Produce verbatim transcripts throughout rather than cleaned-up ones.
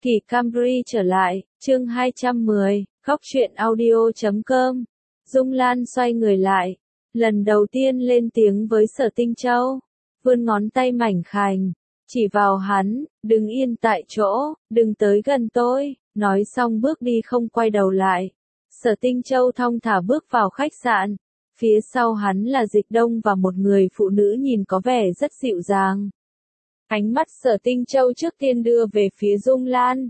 Kỳ Camry trở lại, chương hai trăm mười, góc truyện audio chấm com. Dung Lan xoay người lại, lần đầu tiên lên tiếng với Sở Tinh Châu, vươn ngón tay mảnh khảnh, chỉ vào hắn, đứng yên tại chỗ, đừng tới gần tôi, nói xong bước đi không quay đầu lại. Sở Tinh Châu thong thả bước vào khách sạn, phía sau hắn là Dịch Đông và một người phụ nữ nhìn có vẻ rất dịu dàng. Ánh mắt Sở Tinh Châu trước tiên đưa về phía Dung Lan.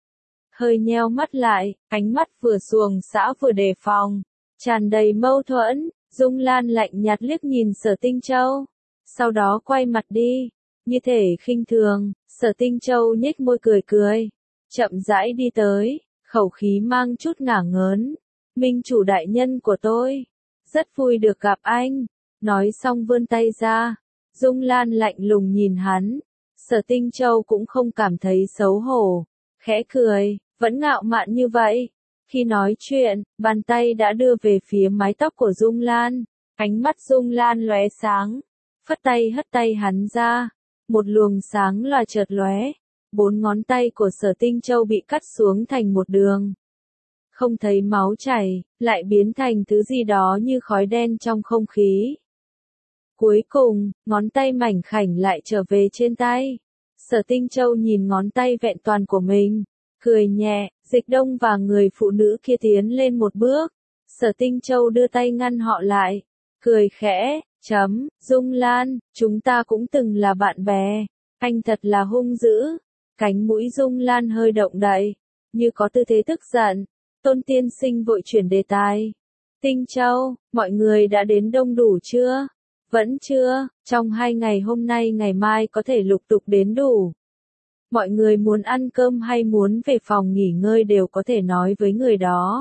Hơi nheo mắt lại, ánh mắt vừa xuồng xã vừa đề phòng, tràn đầy mâu thuẫn. Dung Lan lạnh nhạt liếc nhìn Sở Tinh Châu, sau đó quay mặt đi, như thể khinh thường. Sở Tinh Châu nhếch môi cười cười, chậm rãi đi tới, khẩu khí mang chút ngả ngớn. Minh chủ đại nhân của tôi, rất vui được gặp anh. Nói xong vươn tay ra. Dung Lan lạnh lùng nhìn hắn. Sở Tinh Châu cũng không cảm thấy xấu hổ, khẽ cười, vẫn ngạo mạn như vậy. Khi nói chuyện, bàn tay đã đưa về phía mái tóc của Dung Lan, ánh mắt Dung Lan lóe sáng, phất tay hất tay hắn ra, một luồng sáng lòa chợt lóe, bốn ngón tay của Sở Tinh Châu bị cắt xuống thành một đường. Không thấy máu chảy, lại biến thành thứ gì đó như khói đen trong không khí. Cuối cùng, ngón tay mảnh khảnh lại trở về trên tay. Sở Tinh Châu nhìn ngón tay vẹn toàn của mình, cười nhẹ. Dịch Đông và người phụ nữ kia tiến lên một bước. Sở Tinh Châu đưa tay ngăn họ lại, cười khẽ, chấm, Dung Lan, chúng ta cũng từng là bạn bè, anh thật là hung dữ. Cánh mũi Dung Lan hơi động đậy, như có tư thế tức giận. Tôn tiên sinh vội chuyển đề tài. Tinh Châu, mọi người đã đến đông đủ chưa? Vẫn chưa, trong hai ngày hôm nay ngày mai có thể lục tục đến đủ. Mọi người muốn ăn cơm hay muốn về phòng nghỉ ngơi đều có thể nói với người đó.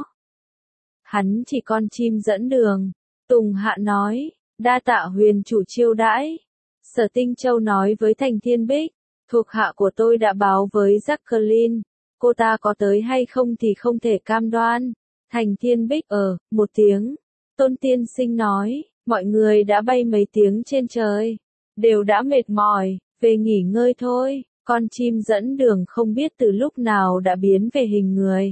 Hắn chỉ con chim dẫn đường. Tùng Hạ nói, đa tạ huyền chủ chiêu đãi. Sở Tinh Châu nói với Thành Thiên Bích, thuộc hạ của tôi đã báo với Jacqueline, cô ta có tới hay không thì không thể cam đoan. Thành Thiên Bích ờ, một tiếng. Tôn tiên sinh nói, mọi người đã bay mấy tiếng trên trời, đều đã mệt mỏi, về nghỉ ngơi thôi. Con chim dẫn đường không biết từ lúc nào đã biến về hình người.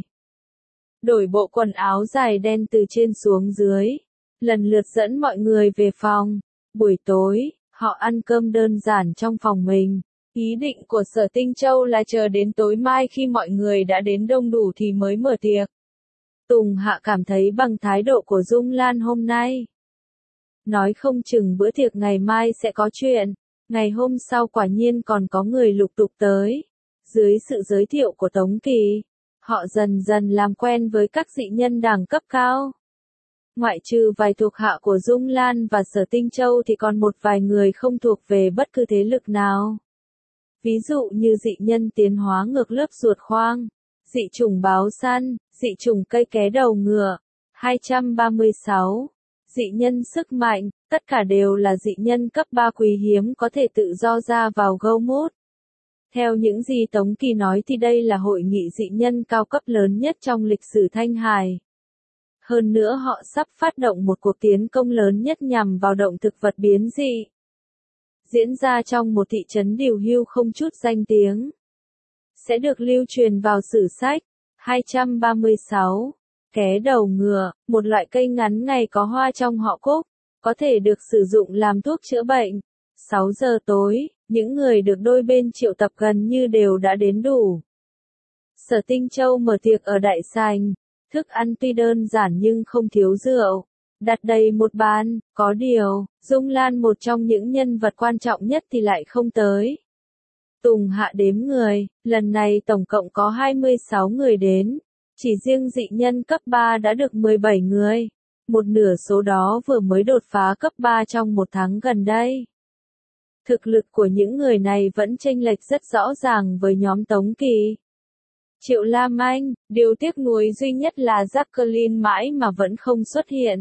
Đổi bộ quần áo dài đen từ trên xuống dưới, lần lượt dẫn mọi người về phòng. Buổi tối, họ ăn cơm đơn giản trong phòng mình. Ý định của Sở Tinh Châu là chờ đến tối mai khi mọi người đã đến đông đủ thì mới mở tiệc. Tùng Hạ cảm thấy bằng thái độ của Dung Lan hôm nay, nói không chừng bữa tiệc ngày mai sẽ có chuyện. Ngày hôm sau quả nhiên còn có người lục tục tới. Dưới sự giới thiệu của Tống Kỳ, họ dần dần làm quen với các dị nhân đẳng cấp cao. Ngoại trừ vài thuộc hạ của Dung Lan và Sở Tinh Châu thì còn một vài người không thuộc về bất cứ thế lực nào. Ví dụ như dị nhân tiến hóa ngược lớp ruột khoang, dị chủng báo săn, dị chủng cây ké đầu ngựa. hai trăm ba mươi sáu. Dị nhân sức mạnh, tất cả đều là dị nhân cấp ba quý hiếm có thể tự do ra vào Gomut. Theo những gì Tống Kỳ nói thì đây là hội nghị dị nhân cao cấp lớn nhất trong lịch sử Thanh Hải. Hơn nữa họ sắp phát động một cuộc tiến công lớn nhất nhằm vào động thực vật biến dị, diễn ra trong một thị trấn điều hưu không chút danh tiếng, sẽ được lưu truyền vào sử sách. hai trăm ba mươi sáu. Ké đầu ngựa, một loại cây ngắn ngày có hoa trong họ cúc, có thể được sử dụng làm thuốc chữa bệnh. sáu giờ tối, những người được đôi bên triệu tập gần như đều đã đến đủ. Sở Tinh Châu mở tiệc ở đại sảnh, thức ăn tuy đơn giản nhưng không thiếu rượu, đặt đầy một bàn. Có điều, Dung Lan một trong những nhân vật quan trọng nhất thì lại không tới. Tùng Hạ đếm người, lần này tổng cộng có hai mươi sáu người đến. Chỉ riêng dị nhân cấp ba đã được mười bảy người, một nửa số đó vừa mới đột phá cấp ba trong một tháng gần đây. Thực lực của những người này vẫn chênh lệch rất rõ ràng với nhóm Tống Kỳ. Triệu Lam Anh, điều tiếc nuối duy nhất là Jacqueline mãi mà vẫn không xuất hiện.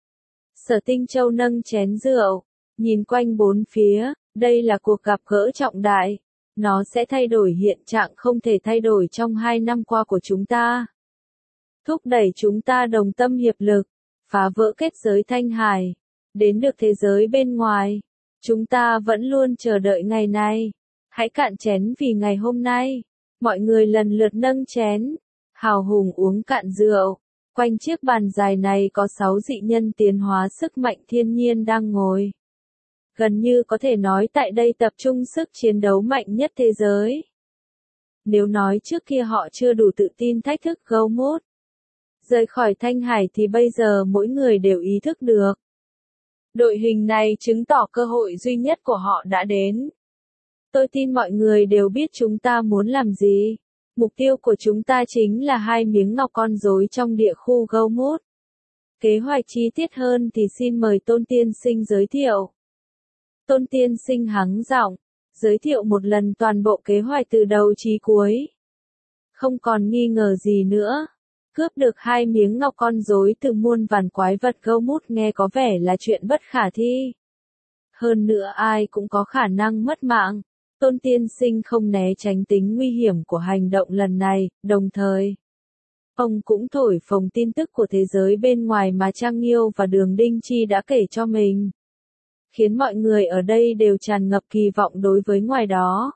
Sở Tinh Châu nâng chén rượu, nhìn quanh bốn phía, đây là cuộc gặp gỡ trọng đại. Nó sẽ thay đổi hiện trạng không thể thay đổi trong hai năm qua của chúng ta. Thúc đẩy chúng ta đồng tâm hiệp lực, phá vỡ kết giới Thanh Hải, đến được thế giới bên ngoài. Chúng ta vẫn luôn chờ đợi ngày này. Hãy cạn chén vì ngày hôm nay. Mọi người lần lượt nâng chén, hào hùng uống cạn rượu. Quanh chiếc bàn dài này có sáu dị nhân tiến hóa sức mạnh thiên nhiên đang ngồi. Gần như có thể nói tại đây tập trung sức chiến đấu mạnh nhất thế giới. Nếu nói trước kia họ chưa đủ tự tin thách thức Gaummod rời khỏi Thanh Hải thì bây giờ mỗi người đều ý thức được. Đội hình này chứng tỏ cơ hội duy nhất của họ đã đến. Tôi tin mọi người đều biết chúng ta muốn làm gì. Mục tiêu của chúng ta chính là hai miếng ngọc con rối trong địa khu Gaummod. Kế hoạch chi tiết hơn thì xin mời Tôn Tiên Sinh giới thiệu. Tôn Tiên Sinh hắng giọng, giới thiệu một lần toàn bộ kế hoạch từ đầu chí cuối. Không còn nghi ngờ gì nữa. Cướp được hai miếng ngọc con rối từ muôn vàn quái vật Gaummod nghe có vẻ là chuyện bất khả thi. Hơn nữa ai cũng có khả năng mất mạng. Tôn Tiên Sinh không né tránh tính nguy hiểm của hành động lần này, đồng thời. Ông cũng thổi phồng tin tức của thế giới bên ngoài mà Trang Nghiêu và Đường Đinh Chi đã kể cho mình. Khiến mọi người ở đây đều tràn ngập kỳ vọng đối với ngoài đó.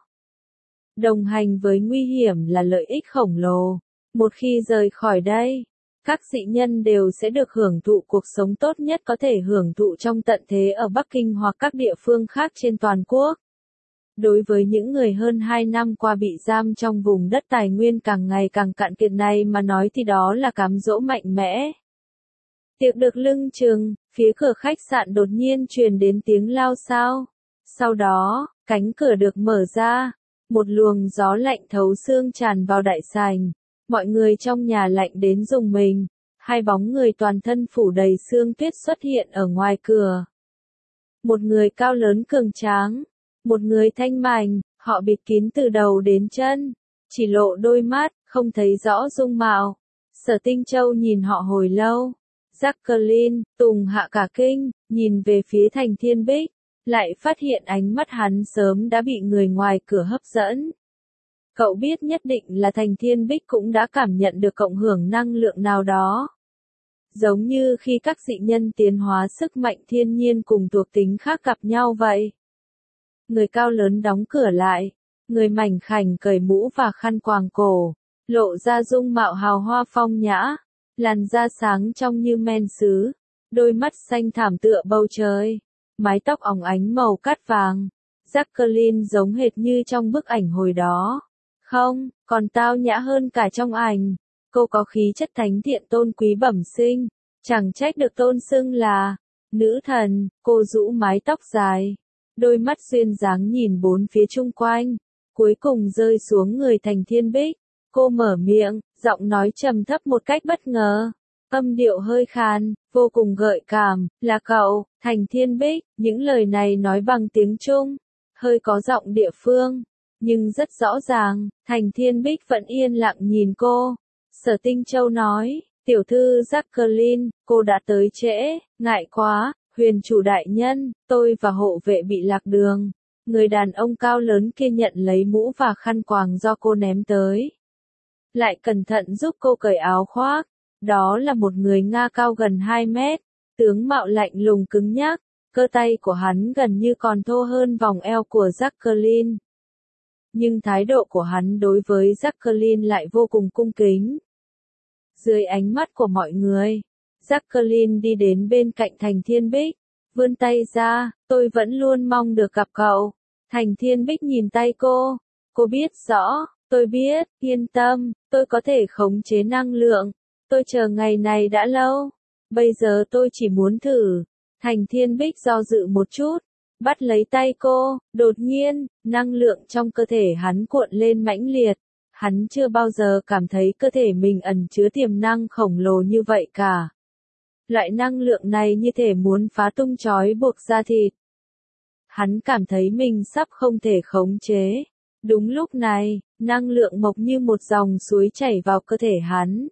Đồng hành với nguy hiểm là lợi ích khổng lồ. Một khi rời khỏi đây, các dị nhân đều sẽ được hưởng thụ cuộc sống tốt nhất có thể hưởng thụ trong tận thế ở Bắc Kinh hoặc các địa phương khác trên toàn quốc. Đối với những người hơn hai năm qua bị giam trong vùng đất tài nguyên càng ngày càng cạn kiệt này mà nói thì đó là cám dỗ mạnh mẽ. Tiệc được lưng chừng, phía cửa khách sạn đột nhiên truyền đến tiếng lao xao. Sau đó, cánh cửa được mở ra, một luồng gió lạnh thấu xương tràn vào đại sảnh. Mọi người trong nhà lạnh đến rùng mình, hai bóng người toàn thân phủ đầy sương tuyết xuất hiện ở ngoài cửa. Một người cao lớn cường tráng, một người thanh mảnh, họ bịt kín từ đầu đến chân, chỉ lộ đôi mắt, không thấy rõ dung mạo. Sở Tinh Châu nhìn họ hồi lâu. Jacqueline, Tùng hạ cả kinh, nhìn về phía Thành Thiên Bích, lại phát hiện ánh mắt hắn sớm đã bị người ngoài cửa hấp dẫn. Cậu biết nhất định là Thành Thiên Bích cũng đã cảm nhận được cộng hưởng năng lượng nào đó. Giống như khi các dị nhân tiến hóa sức mạnh thiên nhiên cùng thuộc tính khác gặp nhau vậy. Người cao lớn đóng cửa lại, người mảnh khảnh cởi mũ và khăn quàng cổ, lộ ra dung mạo hào hoa phong nhã, làn da sáng trong như men sứ, đôi mắt xanh thảm tựa bầu trời, mái tóc óng ánh màu cát vàng. Jacqueline giống hệt như trong bức ảnh hồi đó. Không, còn tao nhã hơn cả trong ảnh. Cô có khí chất thánh thiện tôn quý bẩm sinh, chẳng trách được tôn xưng là nữ thần. Cô rũ mái tóc dài, đôi mắt duyên dáng nhìn bốn phía chung quanh, cuối cùng rơi xuống người Thành Thiên Bích. Cô mở miệng, giọng nói trầm thấp một cách bất ngờ, âm điệu hơi khàn, vô cùng gợi cảm, là cậu, Thành Thiên Bích. Những lời này nói bằng tiếng Trung, hơi có giọng địa phương, nhưng rất rõ ràng. Thành Thiên Bích vẫn yên lặng nhìn cô. Sở Tinh Châu nói, tiểu thư Jacqueline, cô đã tới trễ, ngại quá, huyền chủ đại nhân, tôi và hộ vệ bị lạc đường. Người đàn ông cao lớn kia nhận lấy mũ và khăn quàng do cô ném tới, lại cẩn thận giúp cô cởi áo khoác. Đó là một người Nga cao gần hai mét, tướng mạo lạnh lùng cứng nhắc, cơ tay của hắn gần như còn thô hơn vòng eo của Jacqueline. Nhưng thái độ của hắn đối với Jacqueline lại vô cùng cung kính. Dưới ánh mắt của mọi người, Jacqueline đi đến bên cạnh Thành Thiên Bích, vươn tay ra, tôi vẫn luôn mong được gặp cậu. Thành Thiên Bích nhìn tay cô, cô biết rõ, tôi biết, yên tâm, tôi có thể khống chế năng lượng, tôi chờ ngày này đã lâu, bây giờ tôi chỉ muốn thử. Thành Thiên Bích do dự một chút, bắt lấy tay cô, đột nhiên, năng lượng trong cơ thể hắn cuộn lên mãnh liệt. Hắn chưa bao giờ cảm thấy cơ thể mình ẩn chứa tiềm năng khổng lồ như vậy cả. Loại năng lượng này như thể muốn phá tung trói buộc da thịt. Hắn cảm thấy mình sắp không thể khống chế. Đúng lúc này, năng lượng mộc như một dòng suối chảy vào cơ thể hắn.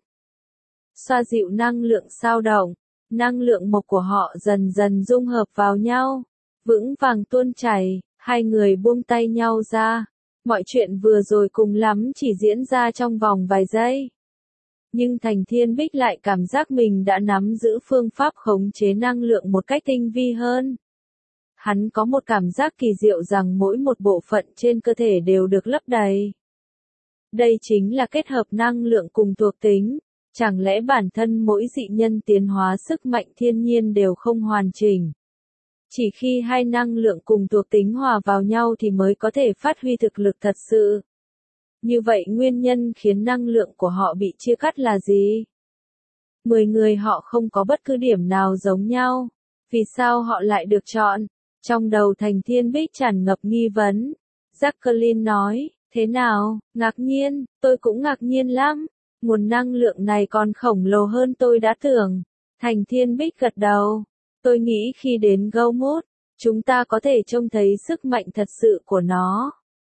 Xoa dịu năng lượng dao động, năng lượng mộc của họ dần dần dung hợp vào nhau, vững vàng tuôn chảy, hai người buông tay nhau ra. Mọi chuyện vừa rồi cùng lắm chỉ diễn ra trong vòng vài giây. Nhưng Thành Thiên Bích lại cảm giác mình đã nắm giữ phương pháp khống chế năng lượng một cách tinh vi hơn. Hắn có một cảm giác kỳ diệu rằng mỗi một bộ phận trên cơ thể đều được lấp đầy. Đây chính là kết hợp năng lượng cùng thuộc tính. Chẳng lẽ bản thân mỗi dị nhân tiến hóa sức mạnh thiên nhiên đều không hoàn chỉnh? Chỉ khi hai năng lượng cùng thuộc tính hòa vào nhau thì mới có thể phát huy thực lực thật sự. Như vậy nguyên nhân khiến năng lượng của họ bị chia cắt là gì? Mười người họ không có bất cứ điểm nào giống nhau. Vì sao họ lại được chọn? Trong đầu Thành Thiên Bích tràn ngập nghi vấn. Jacqueline nói, thế nào, ngạc nhiên, tôi cũng ngạc nhiên lắm. Nguồn năng lượng này còn khổng lồ hơn tôi đã tưởng. Thành Thiên Bích gật đầu. Tôi nghĩ khi đến Gaumoot, chúng ta có thể trông thấy sức mạnh thật sự của nó.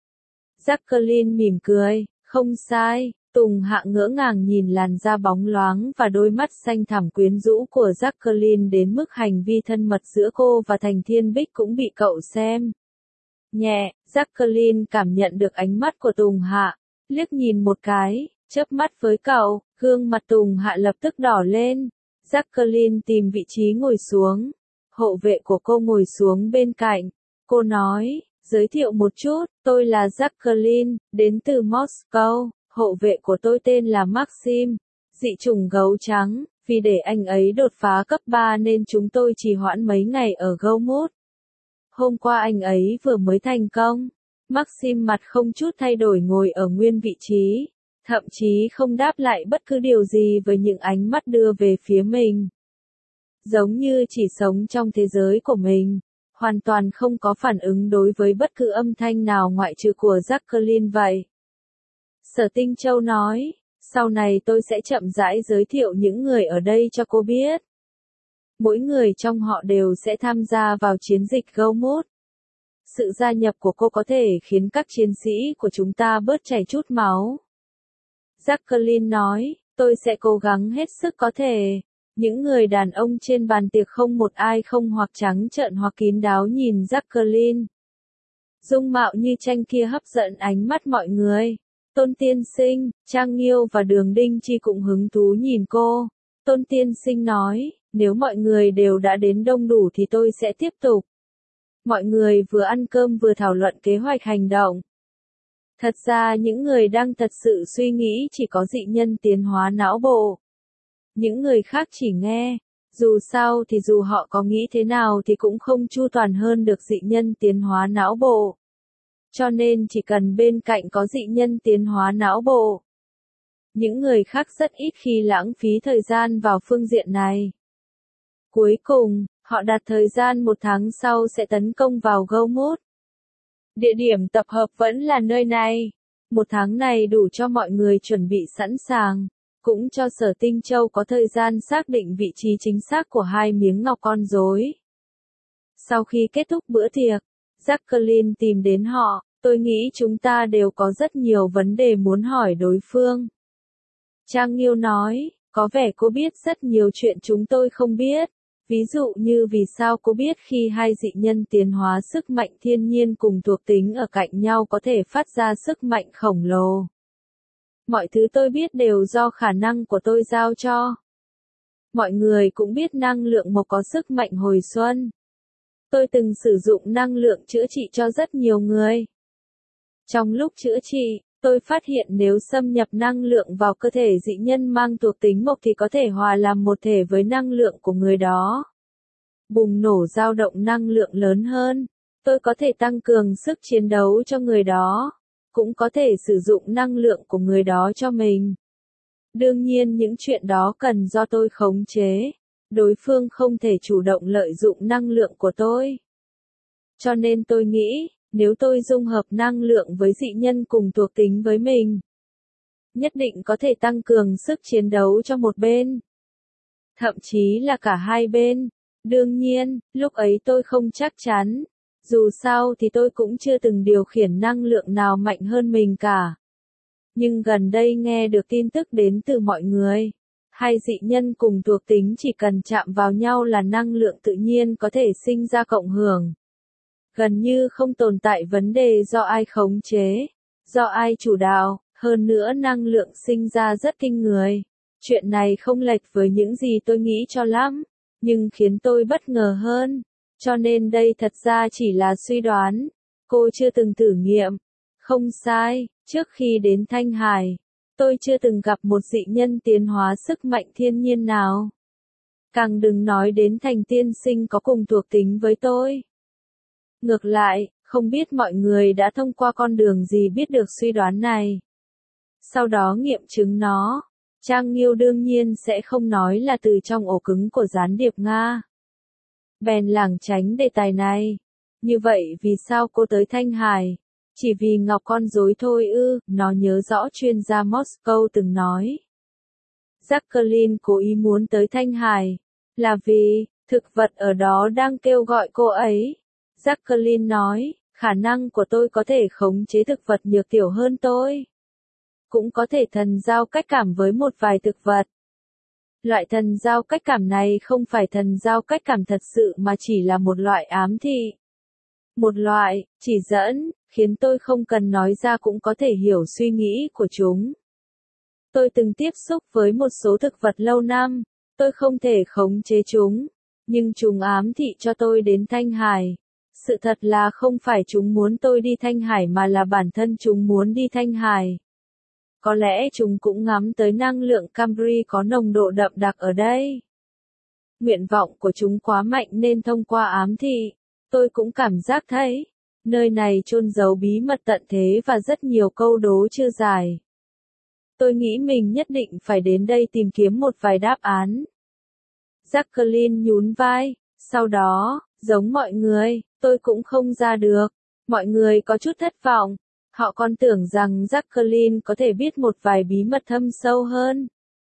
Jacqueline mỉm cười, không sai. Tùng Hạ ngỡ ngàng nhìn làn da bóng loáng và đôi mắt xanh thẳm quyến rũ của Jacqueline đến mức hành vi thân mật giữa cô và Thành Thiên Bích cũng bị cậu xem nhẹ. Jacqueline cảm nhận được ánh mắt của Tùng Hạ, liếc nhìn một cái, chớp mắt với cậu, gương mặt Tùng Hạ lập tức đỏ lên. Jacqueline tìm vị trí ngồi xuống. Hộ vệ của cô ngồi xuống bên cạnh. Cô nói, giới thiệu một chút, tôi là Jacqueline, đến từ Moscow. Hộ vệ của tôi tên là Maxim, dị chủng gấu trắng. Vì để anh ấy đột phá cấp ba nên chúng tôi trì hoãn mấy ngày ở Gaumoot. Hôm qua anh ấy vừa mới thành công. Maxim mặt không chút thay đổi ngồi ở nguyên vị trí. Thậm chí không đáp lại bất cứ điều gì với những ánh mắt đưa về phía mình. Giống như chỉ sống trong thế giới của mình, hoàn toàn không có phản ứng đối với bất cứ âm thanh nào ngoại trừ của Jacqueline vậy. Sở Tinh Châu nói, sau này tôi sẽ chậm rãi giới thiệu những người ở đây cho cô biết. Mỗi người trong họ đều sẽ tham gia vào chiến dịch Gaumoot. Sự gia nhập của cô có thể khiến các chiến sĩ của chúng ta bớt chảy chút máu. Jacqueline nói, tôi sẽ cố gắng hết sức có thể. Những người đàn ông trên bàn tiệc không một ai không hoặc trắng trợn hoặc kín đáo nhìn Jacqueline. Dung mạo như tranh kia hấp dẫn ánh mắt mọi người. Tôn Tiên Sinh, Trang Nghiêu và Đường Đinh Chi cũng hứng thú nhìn cô. Tôn Tiên Sinh nói, nếu mọi người đều đã đến đông đủ thì tôi sẽ tiếp tục. Mọi người vừa ăn cơm vừa thảo luận kế hoạch hành động. Thật ra những người đang thật sự suy nghĩ chỉ có dị nhân tiến hóa não bộ. Những người khác chỉ nghe. Dù sao thì dù họ có nghĩ thế nào thì cũng không chu toàn hơn được dị nhân tiến hóa não bộ. Cho nên chỉ cần bên cạnh có dị nhân tiến hóa não bộ. Những người khác rất ít khi lãng phí thời gian vào phương diện này. Cuối cùng, họ đặt thời gian một tháng sau sẽ tấn công vào Gaumoot. Địa điểm tập hợp vẫn là nơi này. Một tháng này đủ cho mọi người chuẩn bị sẵn sàng. Cũng cho Sở Tinh Châu có thời gian xác định vị trí chính xác của hai miếng ngọc con rối. Sau khi kết thúc bữa tiệc, Jacqueline tìm đến họ. Tôi nghĩ chúng ta đều có rất nhiều vấn đề muốn hỏi đối phương. Trang Nghiêu nói, có vẻ cô biết rất nhiều chuyện chúng tôi không biết. Ví dụ như vì sao cô biết khi hai dị nhân tiến hóa sức mạnh thiên nhiên cùng thuộc tính ở cạnh nhau có thể phát ra sức mạnh khổng lồ. Mọi thứ tôi biết đều do khả năng của tôi giao cho. Mọi người cũng biết năng lượng mộc có sức mạnh hồi xuân. Tôi từng sử dụng năng lượng chữa trị cho rất nhiều người. Trong lúc chữa trị, tôi phát hiện nếu xâm nhập năng lượng vào cơ thể dị nhân mang thuộc tính mộc thì có thể hòa làm một thể với năng lượng của người đó. Bùng nổ dao động năng lượng lớn hơn. Tôi có thể tăng cường sức chiến đấu cho người đó. Cũng có thể sử dụng năng lượng của người đó cho mình. Đương nhiên những chuyện đó cần do tôi khống chế. Đối phương không thể chủ động lợi dụng năng lượng của tôi. Cho nên tôi nghĩ, nếu tôi dung hợp năng lượng với dị nhân cùng thuộc tính với mình, nhất định có thể tăng cường sức chiến đấu cho một bên. Thậm chí là cả hai bên. Đương nhiên, lúc ấy tôi không chắc chắn. Dù sao thì tôi cũng chưa từng điều khiển năng lượng nào mạnh hơn mình cả. Nhưng gần đây nghe được tin tức đến từ mọi người. Hai dị nhân cùng thuộc tính chỉ cần chạm vào nhau là năng lượng tự nhiên có thể sinh ra cộng hưởng. Gần như không tồn tại vấn đề do ai khống chế, do ai chủ đạo, hơn nữa năng lượng sinh ra rất kinh người. Chuyện này không lệch với những gì tôi nghĩ cho lắm, nhưng khiến tôi bất ngờ hơn. Cho nên đây thật ra chỉ là suy đoán. Cô chưa từng thử nghiệm. Không sai, Trước khi đến Thanh Hải, tôi chưa từng gặp một dị nhân tiến hóa sức mạnh thiên nhiên nào. Càng đừng nói đến Thành tiên sinh có cùng thuộc tính với tôi. Ngược lại, không biết mọi người đã thông qua con đường gì biết được suy đoán này. Sau đó nghiệm chứng nó. Trang Nghiêu đương nhiên sẽ không nói là từ trong ổ cứng của gián điệp Nga. Bèn lảng tránh đề tài này. Như vậy vì sao cô tới Thanh Hải? Chỉ vì ngọc con rối thôi ư? Nó nhớ rõ chuyên gia Moscow từng nói. Jacqueline cố ý muốn tới Thanh Hải. Là vì, thực vật ở đó đang kêu gọi cô ấy. Jacqueline nói, khả năng của tôi có thể khống chế thực vật nhược tiểu hơn tôi. Cũng có thể thần giao cách cảm với một vài thực vật. Loại thần giao cách cảm này không phải thần giao cách cảm thật sự mà chỉ là một loại ám thị. Một loại, chỉ dẫn, khiến tôi không cần nói ra cũng có thể hiểu suy nghĩ của chúng. Tôi từng tiếp xúc với một số thực vật lâu năm, tôi không thể khống chế chúng, nhưng chúng ám thị cho tôi đến Thanh Hải. Sự thật là không phải chúng muốn tôi đi Thanh Hải mà là bản thân chúng muốn đi Thanh Hải. Có lẽ chúng cũng ngắm tới năng lượng Camry có nồng độ đậm đặc ở đây. Nguyện vọng của chúng quá mạnh nên thông qua ám thị, tôi cũng cảm giác thấy, nơi này chôn giấu bí mật tận thế và rất nhiều câu đố chưa giải. Tôi nghĩ mình nhất định phải đến đây tìm kiếm một vài đáp án. Jacqueline nhún vai, sau đó, giống mọi người, tôi cũng không ra được. Mọi người có chút thất vọng. Họ còn tưởng rằng Jacqueline có thể biết một vài bí mật thâm sâu hơn.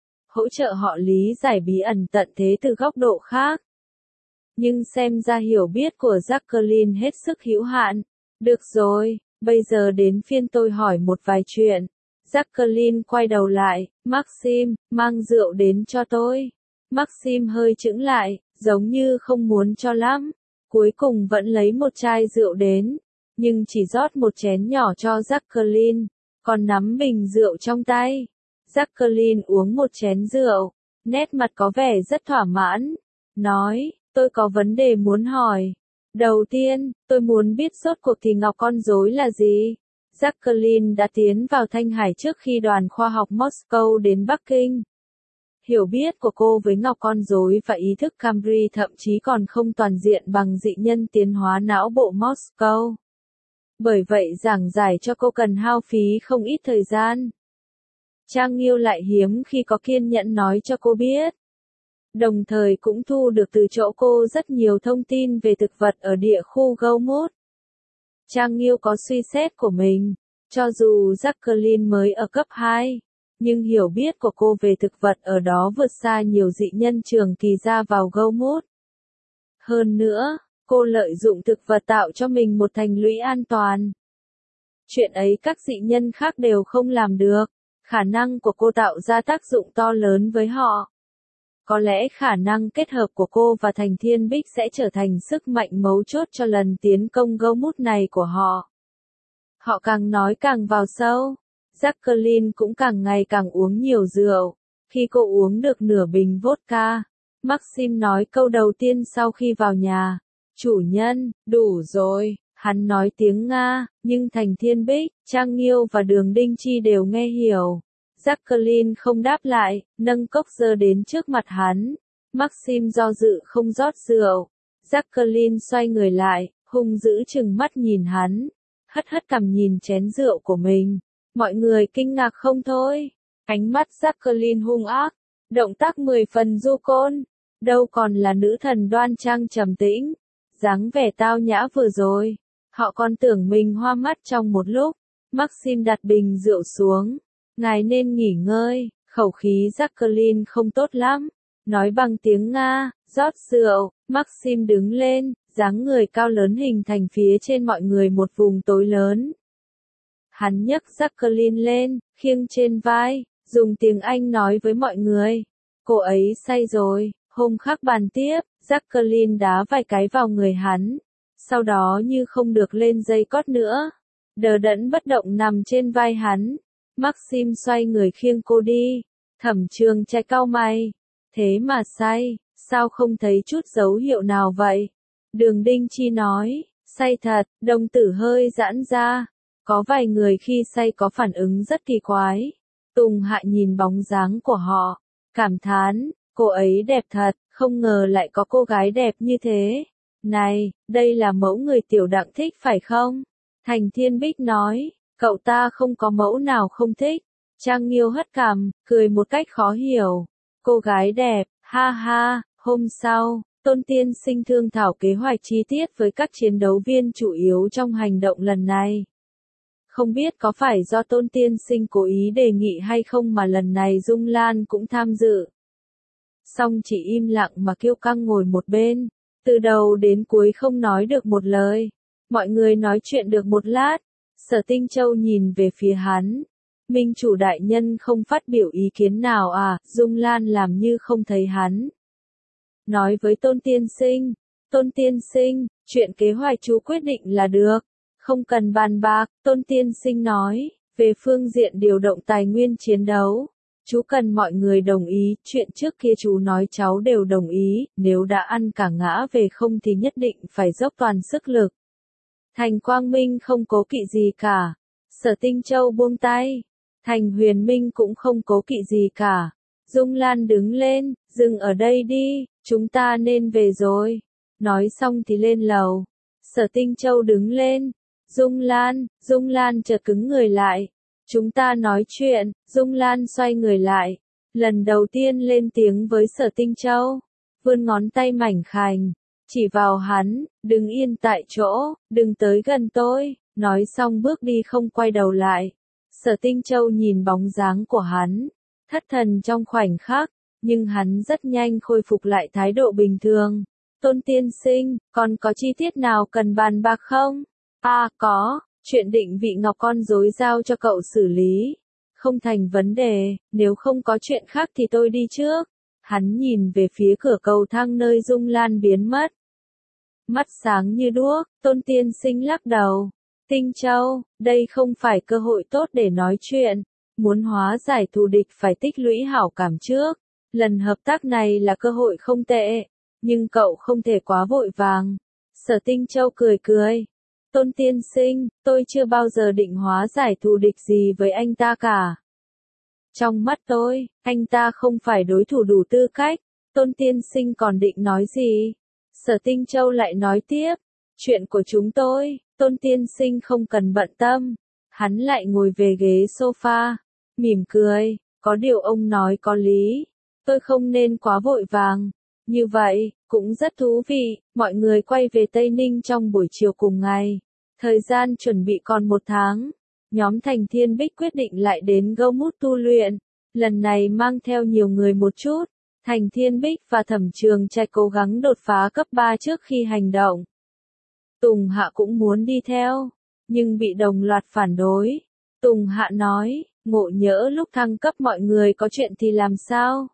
Hỗ trợ họ lý giải bí ẩn tận thế từ góc độ khác. Nhưng xem ra hiểu biết của Jacqueline hết sức hữu hạn. Được rồi, bây giờ đến phiên tôi hỏi một vài chuyện. Jacqueline quay đầu lại, Maxim, mang rượu đến cho tôi. Maxim hơi chững lại, giống như không muốn cho lắm. Cuối cùng vẫn lấy một chai rượu đến, nhưng chỉ rót một chén nhỏ cho Jacqueline, còn nắm bình rượu trong tay. Jacqueline uống một chén rượu, nét mặt có vẻ rất thỏa mãn. Nói, tôi có vấn đề muốn hỏi. Đầu tiên, tôi muốn biết rốt cuộc thì ngọc con rối là gì? Jacqueline đã tiến vào Thanh Hải trước khi đoàn khoa học Moscow đến Bắc Kinh. Hiểu biết của cô với ngọc con rối và ý thức Camry thậm chí còn không toàn diện bằng dị nhân tiến hóa não bộ Moscow. Bởi vậy giảng giải cho cô cần hao phí không ít thời gian. Trang Nghiêu lại hiếm khi có kiên nhẫn nói cho cô biết. Đồng thời cũng thu được từ chỗ cô rất nhiều thông tin về thực vật ở địa khu Gomut. Trang Nghiêu có suy xét của mình, cho dù Jacqueline mới ở cấp hai, nhưng hiểu biết của cô về thực vật ở đó vượt xa nhiều dị nhân trường kỳ ra vào Gomut. Hơn nữa, cô lợi dụng thực vật tạo cho mình một thành lũy an toàn. Chuyện ấy các dị nhân khác đều không làm được, khả năng của cô tạo ra tác dụng to lớn với họ. Có lẽ khả năng kết hợp của cô và Thành Thiên Bích sẽ trở thành sức mạnh mấu chốt cho lần tiến công Gomut này của họ. Họ càng nói càng vào sâu. Jacqueline cũng càng ngày càng uống nhiều rượu. Khi cô uống được nửa bình vodka, Maxim nói câu đầu tiên sau khi vào nhà. Chủ nhân, đủ rồi. Hắn nói tiếng Nga, nhưng Thành Thiên Bích, Trang Nghiêu và Đường Đinh Chi đều nghe hiểu. Jacqueline không đáp lại, nâng cốc giơ đến trước mặt hắn. Maxim do dự không rót rượu. Jacqueline xoay người lại, hung dữ chừng mắt nhìn hắn. Hất hất cằm nhìn chén rượu của mình. Mọi người kinh ngạc không thôi. Ánh mắt Jacqueline hung ác. Động tác mười phần du côn. Đâu còn là nữ thần đoan trang trầm tĩnh. Dáng vẻ tao nhã vừa rồi. Họ còn tưởng mình hoa mắt trong một lúc. Maxim đặt bình rượu xuống. Ngài nên nghỉ ngơi, khẩu khí Jacqueline không tốt lắm. Nói bằng tiếng Nga, rót rượu, Maxim đứng lên, dáng người cao lớn hình thành phía trên mọi người một vùng tối lớn. Hắn nhấc Jacqueline lên, khiêng trên vai, dùng tiếng Anh nói với mọi người. Cô ấy say rồi, hôm khác bàn tiếp, Jacqueline đá vài cái vào người hắn. Sau đó như không được lên dây cót nữa. Đờ đẫn bất động nằm trên vai hắn. Maxim xoay người khiêng cô đi. Thẩm Trường Trạch cau mày. Thế mà say, sao không thấy chút dấu hiệu nào vậy? Đường Đinh Chi nói, say thật, đồng tử hơi giãn ra. Có vài người khi say có phản ứng rất kỳ quái. Tùng Hạ nhìn bóng dáng của họ, cảm thán, cô ấy đẹp thật, không ngờ lại có cô gái đẹp như thế. Này, đây là mẫu người Tiểu Đặng thích phải không? Thành Thiên Bích nói, cậu ta không có mẫu nào không thích. Trang Nghiêu hất cằm, cười một cách khó hiểu. Cô gái đẹp, ha ha, hôm sau, Tôn Tiên Sinh thương thảo kế hoạch chi tiết với các chiến đấu viên chủ yếu trong hành động lần này. Không biết có phải do Tôn Tiên Sinh cố ý đề nghị hay không mà lần này Dung Lan cũng tham dự. Song chỉ im lặng mà kiêu căng ngồi một bên, từ đầu đến cuối không nói được một lời. Mọi người nói chuyện được một lát, Sở Tinh Châu nhìn về phía hắn. Minh chủ đại nhân không phát biểu ý kiến nào à? Dung Lan làm như không thấy hắn. Nói với Tôn Tiên Sinh, Tôn Tiên Sinh, chuyện kế hoạch chú quyết định là được. Không cần bàn bạc, Tôn Tiên Sinh nói, về phương diện điều động tài nguyên chiến đấu. Chú cần mọi người đồng ý, chuyện trước kia chú nói cháu đều đồng ý, nếu đã ăn cả ngã về không thì nhất định phải dốc toàn sức lực. Thành Quang Minh không cố kỵ gì cả. Sở Tinh Châu buông tay. Thành Huyền Minh cũng không cố kỵ gì cả. Dung Lan đứng lên, dừng ở đây đi, chúng ta nên về rồi. Nói xong thì lên lầu. Sở Tinh Châu đứng lên. Dung Lan, Dung Lan chợt cứng người lại. Chúng ta nói chuyện, Dung Lan xoay người lại. Lần đầu tiên lên tiếng với Sở Tinh Châu. Vươn ngón tay mảnh khảnh. Chỉ vào hắn, đừng yên tại chỗ, đừng tới gần tôi. Nói xong bước đi không quay đầu lại. Sở Tinh Châu nhìn bóng dáng của hắn. Thất thần trong khoảnh khắc. Nhưng hắn rất nhanh khôi phục lại thái độ bình thường. Tôn Tiên Sinh, còn có chi tiết nào cần bàn bạc không? À có, chuyện định vị ngọc con rối giao cho cậu xử lý. Không thành vấn đề, nếu không có chuyện khác thì tôi đi trước. Hắn nhìn về phía cửa cầu thang nơi Dung Lan biến mất. Mắt sáng như đuốc, Tôn Tiên Sinh lắc đầu. Tinh Châu, đây không phải cơ hội tốt để nói chuyện. Muốn hóa giải thù địch phải tích lũy hảo cảm trước. Lần hợp tác này là cơ hội không tệ. Nhưng cậu không thể quá vội vàng. Sở Tinh Châu cười cười. Tôn Tiên Sinh, tôi chưa bao giờ định hóa giải thù địch gì với anh ta cả. Trong mắt tôi, anh ta không phải đối thủ đủ tư cách. Tôn Tiên Sinh còn định nói gì? Sở Tinh Châu lại nói tiếp. Chuyện của chúng tôi, Tôn Tiên Sinh không cần bận tâm. Hắn lại ngồi về ghế sofa. Mỉm cười, có điều ông nói có lý. Tôi không nên quá vội vàng. Như vậy, cũng rất thú vị. Mọi người quay về Tây Ninh trong buổi chiều cùng ngày. Thời gian chuẩn bị còn một tháng. Nhóm Thành Thiên Bích quyết định lại đến Gâu Mút tu luyện. Lần này mang theo nhiều người một chút. Thành Thiên Bích và Thẩm Trường Trạch cố gắng đột phá cấp ba trước khi hành động. Tùng Hạ cũng muốn đi theo, nhưng bị đồng loạt phản đối. Tùng Hạ nói, ngộ nhỡ lúc thăng cấp mọi người có chuyện thì làm sao?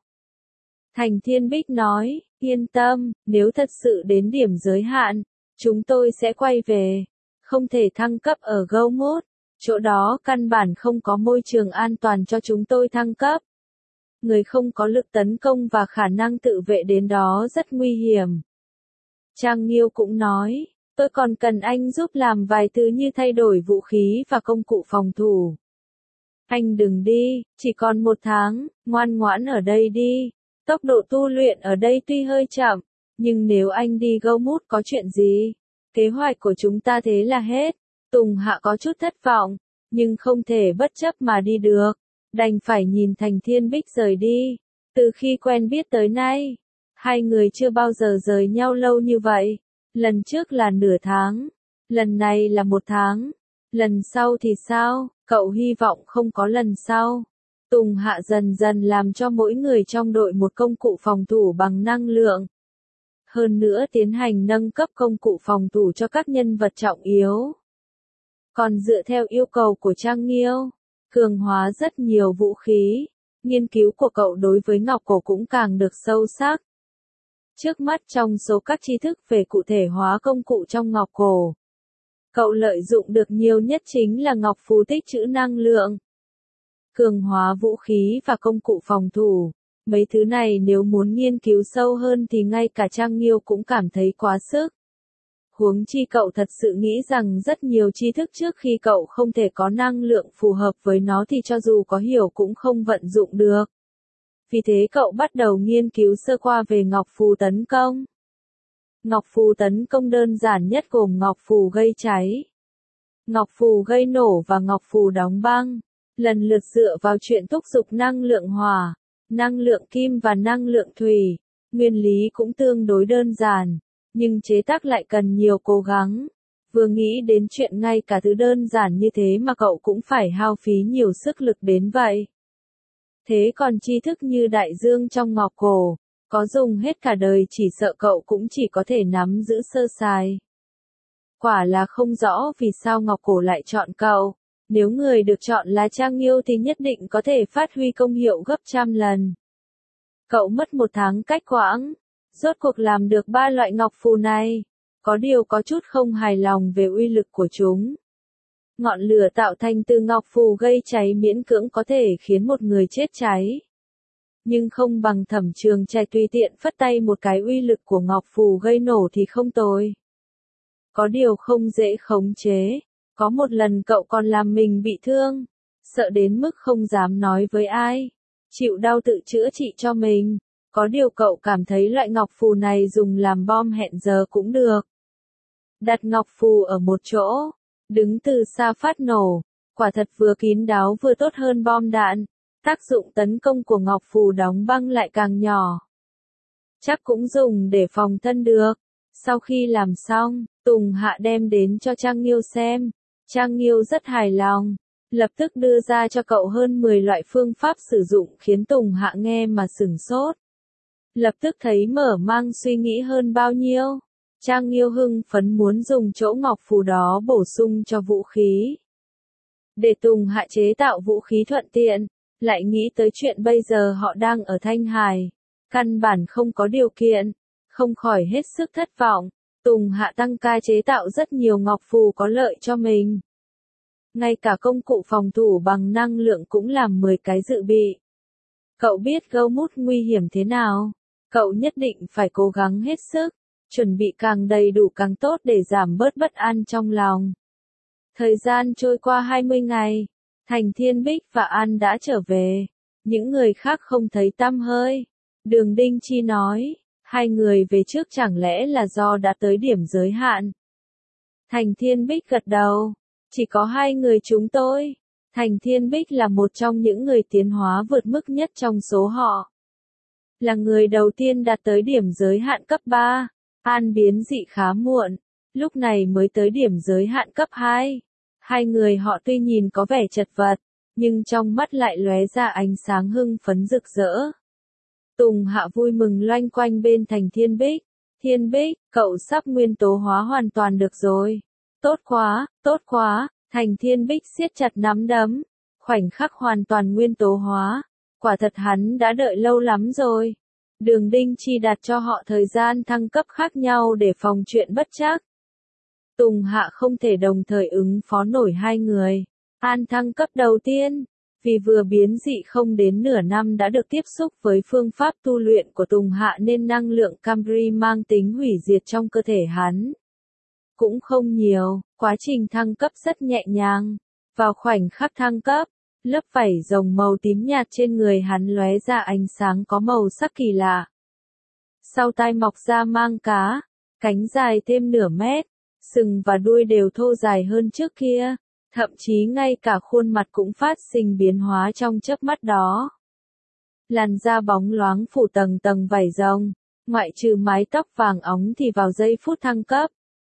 Thành Thiên Bích nói, yên tâm, nếu thật sự đến điểm giới hạn, chúng tôi sẽ quay về. Không thể thăng cấp ở Gâu Mút, chỗ đó căn bản không có môi trường an toàn cho chúng tôi thăng cấp. Người không có lực tấn công và khả năng tự vệ đến đó rất nguy hiểm. Trang Nghiêu cũng nói, tôi còn cần anh giúp làm vài thứ như thay đổi vũ khí và công cụ phòng thủ. Anh đừng đi, chỉ còn một tháng, ngoan ngoãn ở đây đi. Tốc độ tu luyện ở đây tuy hơi chậm, nhưng nếu anh đi Gâu Mút có chuyện gì? Kế hoạch của chúng ta thế là hết. Tùng Hạ có chút thất vọng, nhưng không thể bất chấp mà đi được. Đành phải nhìn Thành Thiên Bích rời đi. Từ khi quen biết tới nay, hai người chưa bao giờ rời nhau lâu như vậy. Lần trước là nửa tháng, lần này là một tháng. Lần sau thì sao? Cậu hy vọng không có lần sau. Tùng Hạ dần dần làm cho mỗi người trong đội một công cụ phòng thủ bằng năng lượng. Hơn nữa tiến hành nâng cấp công cụ phòng thủ cho các nhân vật trọng yếu. Còn dựa theo yêu cầu của Trang Nghiêu, cường hóa rất nhiều vũ khí. Nghiên cứu của cậu đối với ngọc cổ cũng càng được sâu sắc. Trước mắt trong số các tri thức về cụ thể hóa công cụ trong ngọc cổ, cậu lợi dụng được nhiều nhất chính là ngọc phù tích trữ năng lượng. Cường hóa vũ khí và công cụ phòng thủ. Mấy thứ này nếu muốn nghiên cứu sâu hơn thì ngay cả Trang Nghiêu cũng cảm thấy quá sức. Huống chi cậu thật sự nghĩ rằng rất nhiều tri thức trước khi cậu không thể có năng lượng phù hợp với nó thì cho dù có hiểu cũng không vận dụng được. Vì thế cậu bắt đầu nghiên cứu sơ qua về ngọc phù tấn công. Ngọc phù tấn công đơn giản nhất gồm ngọc phù gây cháy, ngọc phù gây nổ và ngọc phù đóng băng, lần lượt dựa vào chuyện thúc giục năng lượng hỏa, năng lượng kim và năng lượng thủy. Nguyên lý cũng tương đối đơn giản, nhưng chế tác lại cần nhiều cố gắng. Vừa nghĩ đến chuyện ngay cả thứ đơn giản như thế mà cậu cũng phải hao phí nhiều sức lực đến vậy. Thế còn tri thức như đại dương trong ngọc cổ, có dùng hết cả đời chỉ sợ cậu cũng chỉ có thể nắm giữ sơ sài. Quả là không rõ vì sao ngọc cổ lại chọn cậu, nếu người được chọn là Trang Nghiêu thì nhất định có thể phát huy công hiệu gấp trăm lần. Cậu mất một tháng cách quãng, rốt cuộc làm được ba loại ngọc phù này, có điều có chút không hài lòng về uy lực của chúng. Ngọn lửa tạo thành từ ngọc phù gây cháy miễn cưỡng có thể khiến một người chết cháy. Nhưng không bằng Thẩm Trường Trạch tùy tiện phất tay một cái uy lực của ngọc phù gây nổ thì không tồi. Có điều không dễ khống chế, có một lần cậu còn làm mình bị thương, sợ đến mức không dám nói với ai, chịu đau tự chữa trị cho mình. Có điều cậu cảm thấy loại ngọc phù này dùng làm bom hẹn giờ cũng được. Đặt ngọc phù ở một chỗ, đứng từ xa phát nổ, quả thật vừa kín đáo vừa tốt hơn bom đạn. Tác dụng tấn công của ngọc phù đóng băng lại càng nhỏ. Chắc cũng dùng để phòng thân được. Sau khi làm xong, Tùng Hạ đem đến cho Trang Nghiêu xem. Trang Nghiêu rất hài lòng, lập tức đưa ra cho cậu hơn mười loại phương pháp sử dụng khiến Tùng Hạ nghe mà sửng sốt. Lập tức thấy mở mang suy nghĩ hơn bao nhiêu. Trang Nghiêu hưng phấn muốn dùng chỗ ngọc phù đó bổ sung cho vũ khí. Để Tùng Hạ chế tạo vũ khí thuận tiện, lại nghĩ tới chuyện bây giờ họ đang ở Thanh Hải, căn bản không có điều kiện, không khỏi hết sức thất vọng. Tùng Hạ tăng ca chế tạo rất nhiều ngọc phù có lợi cho mình. Ngay cả công cụ phòng thủ bằng năng lượng cũng làm mười cái dự bị. Cậu biết gấu mút nguy hiểm thế nào, cậu nhất định phải cố gắng hết sức, chuẩn bị càng đầy đủ càng tốt để giảm bớt bất an trong lòng. Thời gian trôi qua hai mươi ngày, Thành Thiên Bích và An đã trở về, những người khác không thấy tăm hơi. Đường Đinh Chi nói, hai người về trước chẳng lẽ là do đã tới điểm giới hạn. Thành Thiên Bích gật đầu, chỉ có hai người chúng tôi. Thành Thiên Bích là một trong những người tiến hóa vượt mức nhất trong số họ. Là người đầu tiên đạt tới điểm giới hạn cấp ba, An biến dị khá muộn, lúc này mới tới điểm giới hạn cấp hai. Hai người họ tuy nhìn có vẻ chật vật, nhưng trong mắt lại lóe ra ánh sáng hưng phấn rực rỡ. Tùng Hạ vui mừng loanh quanh bên Thành Thiên Bích. Thiên Bích, cậu sắp nguyên tố hóa hoàn toàn được rồi. Tốt quá, tốt quá, Thành Thiên Bích siết chặt nắm đấm. Khoảnh khắc hoàn toàn nguyên tố hóa. Quả thật hắn đã đợi lâu lắm rồi. Đường Đinh Chi đặt cho họ thời gian thăng cấp khác nhau để phòng chuyện bất trắc. Tùng Hạ không thể đồng thời ứng phó nổi hai người. An thăng cấp đầu tiên, vì vừa biến dị không đến nửa năm đã được tiếp xúc với phương pháp tu luyện của Tùng Hạ nên năng lượng Camry mang tính hủy diệt trong cơ thể hắn cũng không nhiều, quá trình thăng cấp rất nhẹ nhàng. Vào khoảnh khắc thăng cấp, lớp vảy rồng màu tím nhạt trên người hắn lóe ra ánh sáng có màu sắc kỳ lạ. Sau tai mọc ra mang cá, cánh dài thêm nửa mét, sừng và đuôi đều thô dài hơn trước kia, thậm chí ngay cả khuôn mặt cũng phát sinh biến hóa trong chớp mắt đó. Làn da bóng loáng phủ tầng tầng vảy rồng, ngoại trừ mái tóc vàng óng thì vào giây phút thăng cấp.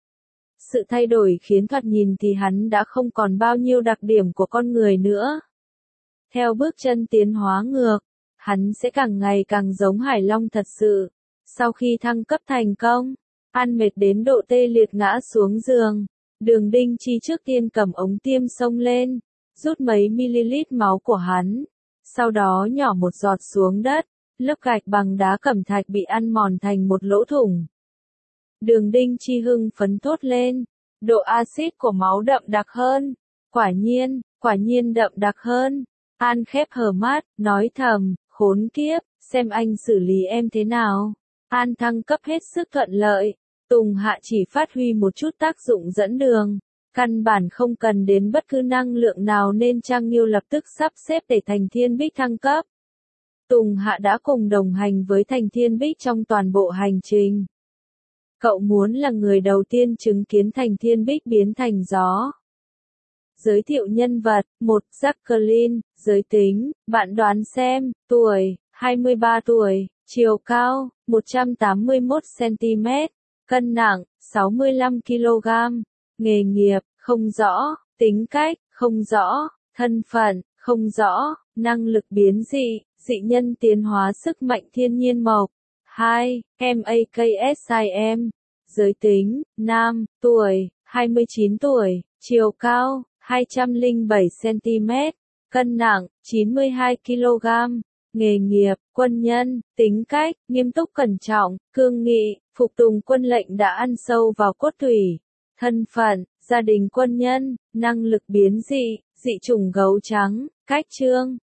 Sự thay đổi khiến thoạt nhìn thì hắn đã không còn bao nhiêu đặc điểm của con người nữa. Theo bước chân tiến hóa ngược, hắn sẽ càng ngày càng giống Hải Long thật sự. Sau khi thăng cấp thành công, An mệt đến độ tê liệt ngã xuống giường. Đường Đinh Chi trước tiên cầm ống tiêm xông lên, rút mấy ml máu của hắn. Sau đó nhỏ một giọt xuống đất, lớp gạch bằng đá cẩm thạch bị ăn mòn thành một lỗ thủng. Đường Đinh Chi hưng phấn thốt lên, độ axit của máu đậm đặc hơn. Quả nhiên, quả nhiên đậm đặc hơn. An khép hờ mắt, nói thầm, khốn kiếp, xem anh xử lý em thế nào. An thăng cấp hết sức thuận lợi. Tùng Hạ chỉ phát huy một chút tác dụng dẫn đường, căn bản không cần đến bất cứ năng lượng nào nên Trang Nghiêu lập tức sắp xếp để Thành Thiên Bích thăng cấp. Tùng Hạ đã cùng đồng hành với Thành Thiên Bích trong toàn bộ hành trình. Cậu muốn là người đầu tiên chứng kiến Thành Thiên Bích biến thành gió. Giới thiệu nhân vật, một Jacqueline, giới tính, bạn đoán xem, tuổi, hai mươi ba tuổi, chiều cao, một trăm tám mươi mốt xăng-ti-mét, cân nặng, sáu mươi lăm ki lô gam, nghề nghiệp, không rõ, tính cách, không rõ, thân phận, không rõ, năng lực biến dị, dị nhân tiến hóa sức mạnh thiên nhiên mộc. hai. Maksim, giới tính, nam, tuổi, hai mươi chín tuổi, chiều cao, hai trăm lẻ bảy xăng-ti-mét, cân nặng, chín mươi hai ki lô gam, nghề nghiệp, quân nhân, tính cách, nghiêm túc cẩn trọng, cương nghị, phục tùng quân lệnh đã ăn sâu vào cốt tủy, thân phận, gia đình quân nhân, năng lực biến dị, dị chủng gấu trắng, cách chương,